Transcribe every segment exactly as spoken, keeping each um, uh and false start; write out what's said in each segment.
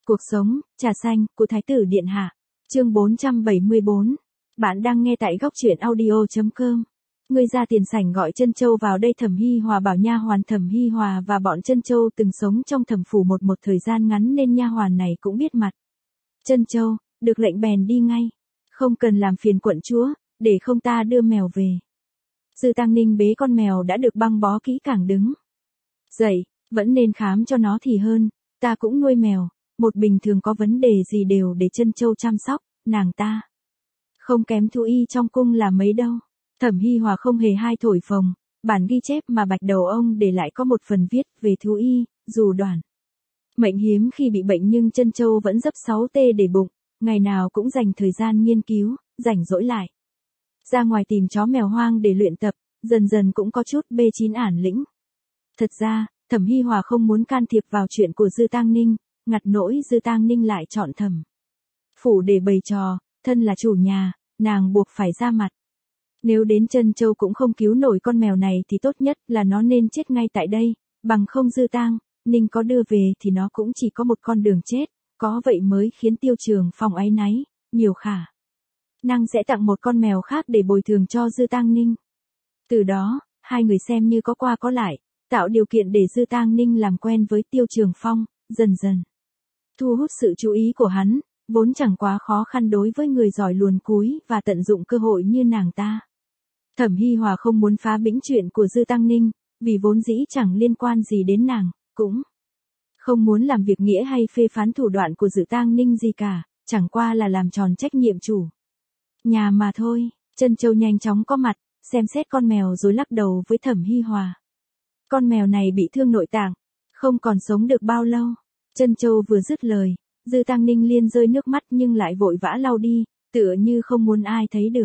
Cuộc sống, trà xanh, của Thái tử Điện Hạ. Chương bốn trăm bảy mươi bốn. Bạn đang nghe tại góc truyện audio chấm com. Ngươi ra tiền sảnh gọi Trân Châu vào đây. Thẩm Hi Hòa bảo nha hoàn. Thẩm Hi Hòa và bọn Trân Châu từng sống trong Thẩm phủ một một thời gian ngắn nên nha hoàn này cũng biết mặt. Trân Châu, được lệnh bèn đi ngay. Không cần làm phiền quận chúa, để không ta đưa mèo về. Dư Tăng Ninh bế con mèo đã được băng bó kỹ càng đứng dậy, vẫn nên khám cho nó thì hơn, ta cũng nuôi mèo. Một bình thường có vấn đề gì đều để Trân Châu chăm sóc, nàng ta không kém thú y trong cung là mấy đâu. Thẩm Hi Hòa không hề hai thổi phồng, bản ghi chép mà Bạch Đầu ông để lại có một phần viết về thú y, dù Đoản mệnh hiếm khi bị bệnh nhưng Trân Châu vẫn dấp sáu tê để bụng, ngày nào cũng dành thời gian nghiên cứu, rảnh rỗi lại ra ngoài tìm chó mèo hoang để luyện tập, dần dần cũng có chút bê chín ản lĩnh. Thật ra, Thẩm Hi Hòa không muốn can thiệp vào chuyện của Dư Tăng Ninh, ngặt nỗi Dư Tăng Ninh lại chọn Thẩm phủ để bày trò, thân là chủ nhà, nàng buộc phải ra mặt. Nếu đến Trân Châu cũng không cứu nổi con mèo này thì tốt nhất là nó nên chết ngay tại đây, bằng không Dư Tăng Ninh có đưa về thì nó cũng chỉ có một con đường chết, có vậy mới khiến Tiêu Trường Phong áy náy, nhiều khả năng sẽ tặng một con mèo khác để bồi thường cho Dư Tăng Ninh. Từ đó, hai người xem như có qua có lại, tạo điều kiện để Dư Tăng Ninh làm quen với Tiêu Trường Phong, dần dần thu hút sự chú ý của hắn, vốn chẳng quá khó khăn đối với người giỏi luồn cúi và tận dụng cơ hội như nàng ta. Thẩm Hi Hòa không muốn phá bĩnh chuyện của Dư Tăng Ninh, vì vốn dĩ chẳng liên quan gì đến nàng, cũng không muốn làm việc nghĩa hay phê phán thủ đoạn của Dư Tăng Ninh gì cả, chẳng qua là làm tròn trách nhiệm chủ nhà mà thôi. Trân Châu nhanh chóng có mặt, xem xét con mèo rồi lắc đầu với Thẩm Hi Hòa. Con mèo này bị thương nội tạng, không còn sống được bao lâu. Trân Châu vừa dứt lời, Dư Tăng Ninh liền rơi nước mắt nhưng lại vội vã lau đi, tựa như không muốn ai thấy được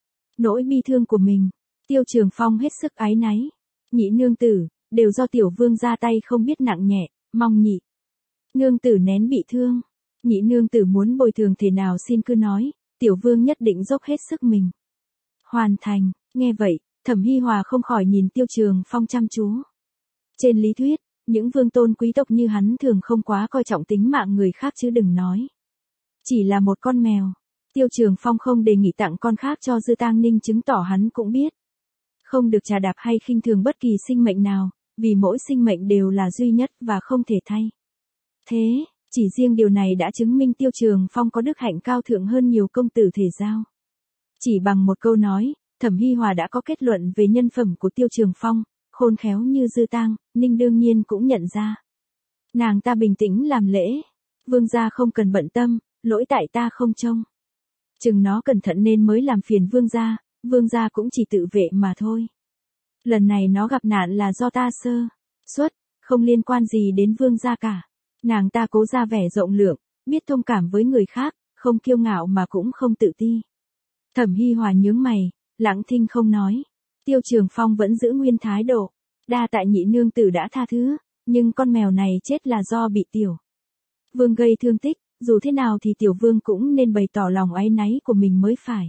nỗi bi thương của mình. Tiêu Trường Phong hết sức áy náy. Nhị nương tử, đều do tiểu vương ra tay không biết nặng nhẹ, mong nhị nương tử nén bị thương. Nhị nương tử muốn bồi thường thế nào xin cứ nói, tiểu vương nhất định dốc hết sức mình hoàn thành. Nghe vậy, Thẩm Hi Hòa không khỏi nhìn Tiêu Trường Phong chăm chú. Trên lý thuyết, những vương tôn quý tộc như hắn thường không quá coi trọng tính mạng người khác chứ đừng nói chỉ là một con mèo. Tiêu Trường Phong không đề nghị tặng con khác cho Dư Tăng Ninh chứng tỏ hắn cũng biết không được trà đạp hay khinh thường bất kỳ sinh mệnh nào, vì mỗi sinh mệnh đều là duy nhất và không thể thay thế. Chỉ riêng điều này đã chứng minh Tiêu Trường Phong có đức hạnh cao thượng hơn nhiều công tử thể giao. Chỉ bằng một câu nói, Thẩm Hi Hòa đã có kết luận về nhân phẩm của Tiêu Trường Phong, khôn khéo như Dư Tăng Ninh đương nhiên cũng nhận ra. Nàng ta bình tĩnh làm lễ. Vương gia không cần bận tâm, lỗi tại ta không trông chừng nó cẩn thận nên mới làm phiền vương gia, vương gia cũng chỉ tự vệ mà thôi. Lần này nó gặp nạn là do ta sơ suất, không liên quan gì đến vương gia cả. Nàng ta cố ra vẻ rộng lượng, biết thông cảm với người khác, không kiêu ngạo mà cũng không tự ti. Thẩm Hi Hòa nhướng mày, lặng thinh không nói. Tiêu Trường Phong vẫn giữ nguyên thái độ. Đa tạ nhị nương tử đã tha thứ, nhưng con mèo này chết là do bị tiểu vương gây thương tích, dù thế nào thì tiểu vương cũng nên bày tỏ lòng áy náy của mình mới phải.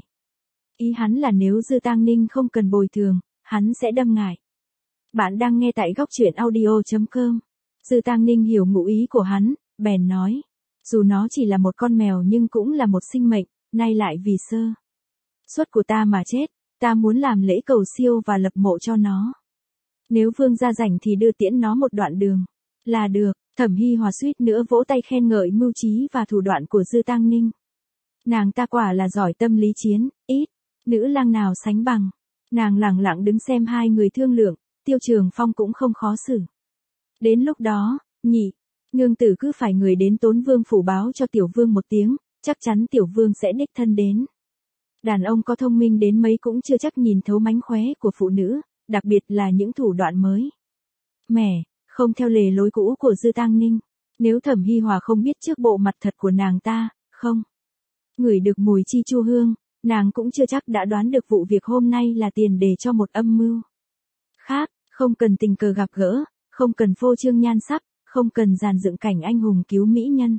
Ý hắn là nếu Dư Tăng Ninh không cần bồi thường, hắn sẽ đâm ngại. Bạn đang nghe tại góc truyện audio chấm com. Dư Tăng Ninh hiểu ngụ ý của hắn, bèn nói. Dù nó chỉ là một con mèo nhưng cũng là một sinh mệnh, nay lại vì sơ suất của ta mà chết, ta muốn làm lễ cầu siêu và lập mộ cho nó. Nếu vương gia rảnh thì đưa tiễn nó một đoạn đường là được. Thẩm Hi Hòa suýt nữa vỗ tay khen ngợi mưu trí và thủ đoạn của Dư Tăng Ninh. Nàng ta quả là giỏi tâm lý chiến, ít nữ lang nào sánh bằng. Nàng lặng lặng đứng xem hai người thương lượng, Tiêu Trường Phong cũng không khó xử. Đến lúc đó, nhị nương tử cứ phải người đến Tốn Vương phủ báo cho tiểu vương một tiếng, chắc chắn tiểu vương sẽ đích thân đến. Đàn ông có thông minh đến mấy cũng chưa chắc nhìn thấu mánh khóe của phụ nữ, đặc biệt là những thủ đoạn mới mẻ, không theo lề lối cũ của Dư Tăng Ninh. Nếu Thẩm Hi Hòa không biết trước bộ mặt thật của nàng ta, không ngửi được mùi chi chu hương, nàng cũng chưa chắc đã đoán được vụ việc hôm nay là tiền đề cho một âm mưu khác. Không cần tình cờ gặp gỡ, không cần phô trương nhan sắc, không cần dàn dựng cảnh anh hùng cứu mỹ nhân.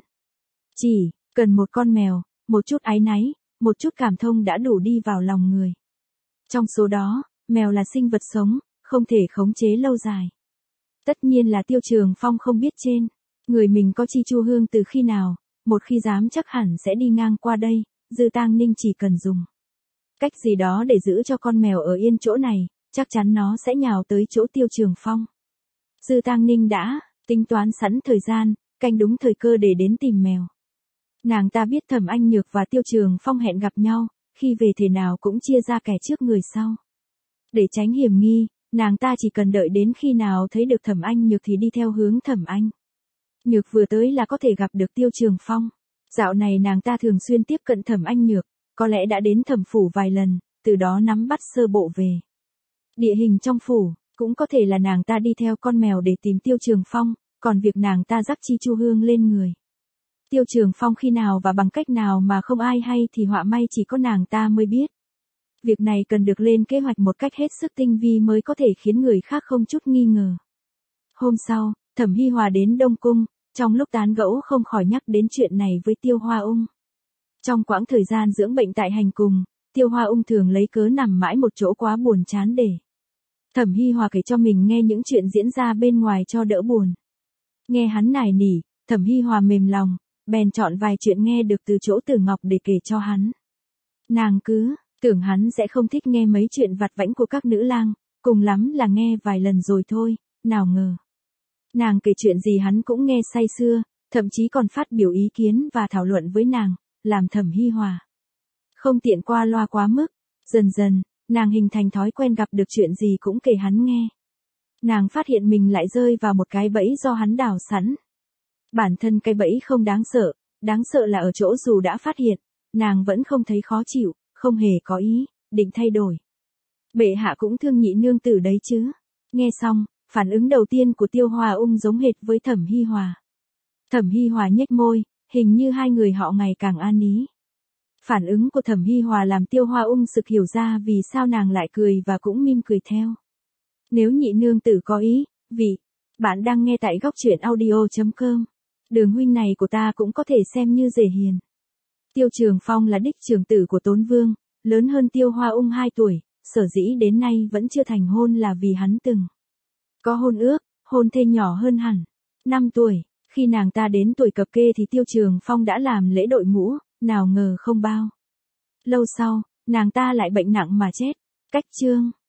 Chỉ cần một con mèo, một chút áy náy, một chút cảm thông đã đủ đi vào lòng người. Trong số đó, mèo là sinh vật sống, không thể khống chế lâu dài. Tất nhiên là Tiêu Trường Phong không biết trên người mình có chi chu hương từ khi nào, một khi dám chắc hẳn sẽ đi ngang qua đây, Dư Tang Ninh chỉ cần dùng cách gì đó để giữ cho con mèo ở yên chỗ này, chắc chắn nó sẽ nhào tới chỗ Tiêu Trường Phong. Dư Tang Ninh đã tính toán sẵn thời gian, canh đúng thời cơ để đến tìm mèo. Nàng ta biết Thẩm Anh Nhược và Tiêu Trường Phong hẹn gặp nhau, khi về thể nào cũng chia ra kẻ trước người sau. Để tránh hiểm nghi, nàng ta chỉ cần đợi đến khi nào thấy được Thẩm Anh Nhược thì đi theo hướng Thẩm Anh Nhược vừa tới là có thể gặp được Tiêu Trường Phong. Dạo này nàng ta thường xuyên tiếp cận Thẩm Anh Nhược, có lẽ đã đến Thẩm phủ vài lần, từ đó nắm bắt sơ bộ về địa hình trong phủ, cũng có thể là nàng ta đi theo con mèo để tìm Tiêu Trường Phong, còn việc nàng ta rắc chi chu hương lên người Tiêu Trường Phong khi nào và bằng cách nào mà không ai hay thì họa may chỉ có nàng ta mới biết. Việc này cần được lên kế hoạch một cách hết sức tinh vi mới có thể khiến người khác không chút nghi ngờ. Hôm sau, Thẩm Hi Hòa đến Đông Cung, trong lúc tán gẫu không khỏi nhắc đến chuyện này với Tiêu Hoa Ung. Trong quãng thời gian dưỡng bệnh tại hành cùng, Tiêu Hoa Ung thường lấy cớ nằm mãi một chỗ quá buồn chán để Thẩm Hi Hòa kể cho mình nghe những chuyện diễn ra bên ngoài cho đỡ buồn. Nghe hắn nài nỉ, Thẩm Hi Hòa mềm lòng, bèn chọn vài chuyện nghe được từ chỗ Tử Ngọc để kể cho hắn. Nàng cứ tưởng hắn sẽ không thích nghe mấy chuyện vặt vãnh của các nữ lang, cùng lắm là nghe vài lần rồi thôi, nào ngờ. Nàng kể chuyện gì hắn cũng nghe say sưa, thậm chí còn phát biểu ý kiến và thảo luận với nàng, làm Thẩm Hi Hòa không tiện qua loa quá mức. Dần dần, nàng hình thành thói quen gặp được chuyện gì cũng kể hắn nghe. Nàng phát hiện mình lại rơi vào một cái bẫy do hắn đào sẵn. Bản thân cái bẫy không đáng sợ, đáng sợ là ở chỗ dù đã phát hiện, nàng vẫn không thấy khó chịu, không hề có ý định thay đổi. Bệ hạ cũng thương nhị nương tử đấy chứ. Nghe xong, phản ứng đầu tiên của Tiêu Hoa Ung giống hệt với Thẩm Hi Hòa. Thẩm Hi Hòa nhếch môi, hình như hai người họ ngày càng an ý. Phản ứng của Thẩm Hi Hòa làm Tiêu Hoa Ung sực hiểu ra vì sao nàng lại cười và cũng mỉm cười theo. Nếu nhị nương tử có ý, vì bạn đang nghe tại góc truyện audio chấm com. Đường huynh này của ta cũng có thể xem như rể hiền. Tiêu Trường Phong là đích trưởng tử của Tốn Vương, lớn hơn Tiêu Hoa Ung hai tuổi, sở dĩ đến nay vẫn chưa thành hôn là vì hắn từng có hôn ước, hôn thê nhỏ hơn hẳn năm tuổi, khi nàng ta đến tuổi cập kê thì Tiêu Trường Phong đã làm lễ đội mũ, nào ngờ không bao lâu sau, nàng ta lại bệnh nặng mà chết. Cách chương